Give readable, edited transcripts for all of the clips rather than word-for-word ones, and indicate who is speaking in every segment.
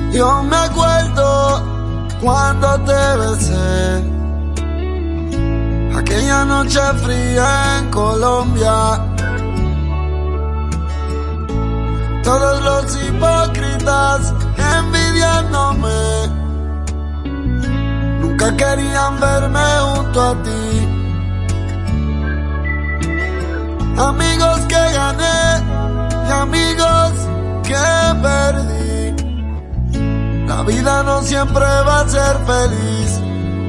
Speaker 1: Yo me acuerdo cuando te besé, aquella noche fría en Colombia. Todos los hipócritas envidiándome, nunca querían verme junto a ti. Amigos que gané y amigos que perdí. La vida no siempre va a ser feliz.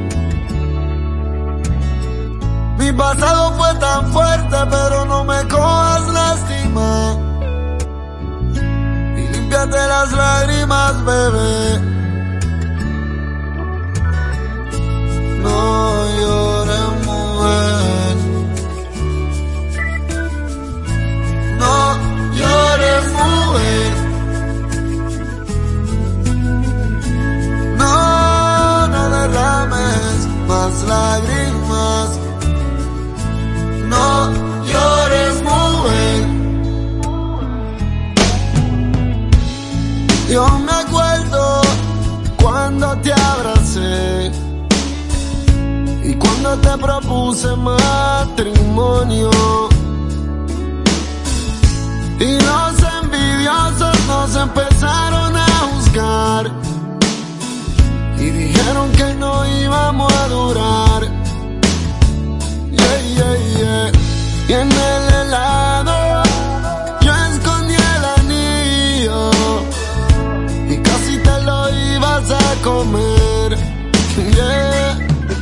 Speaker 1: Mi pasado fue tan fuerte, pero no me cojas lástima. Y límpiate las lágrimas, bebé. No llores, mujer. No llores, mujer. No derrames más lágrimas. No llores, mujer. Yo me acuerdo cuando te abracé y cuando te propuse matrimonio. Y los envidiosos nos empezaron a juzgar y dijeron que no íbamos a durar. Yeah, yeah, yeah. Y en el helado yo escondí el anillo y casi te lo ibas a comer. Yeah.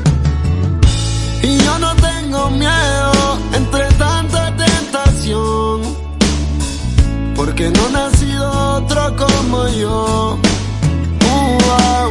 Speaker 1: Y yo no tengo miedo entre tanta tentación, porque no ha nacido otro como yo. Wow.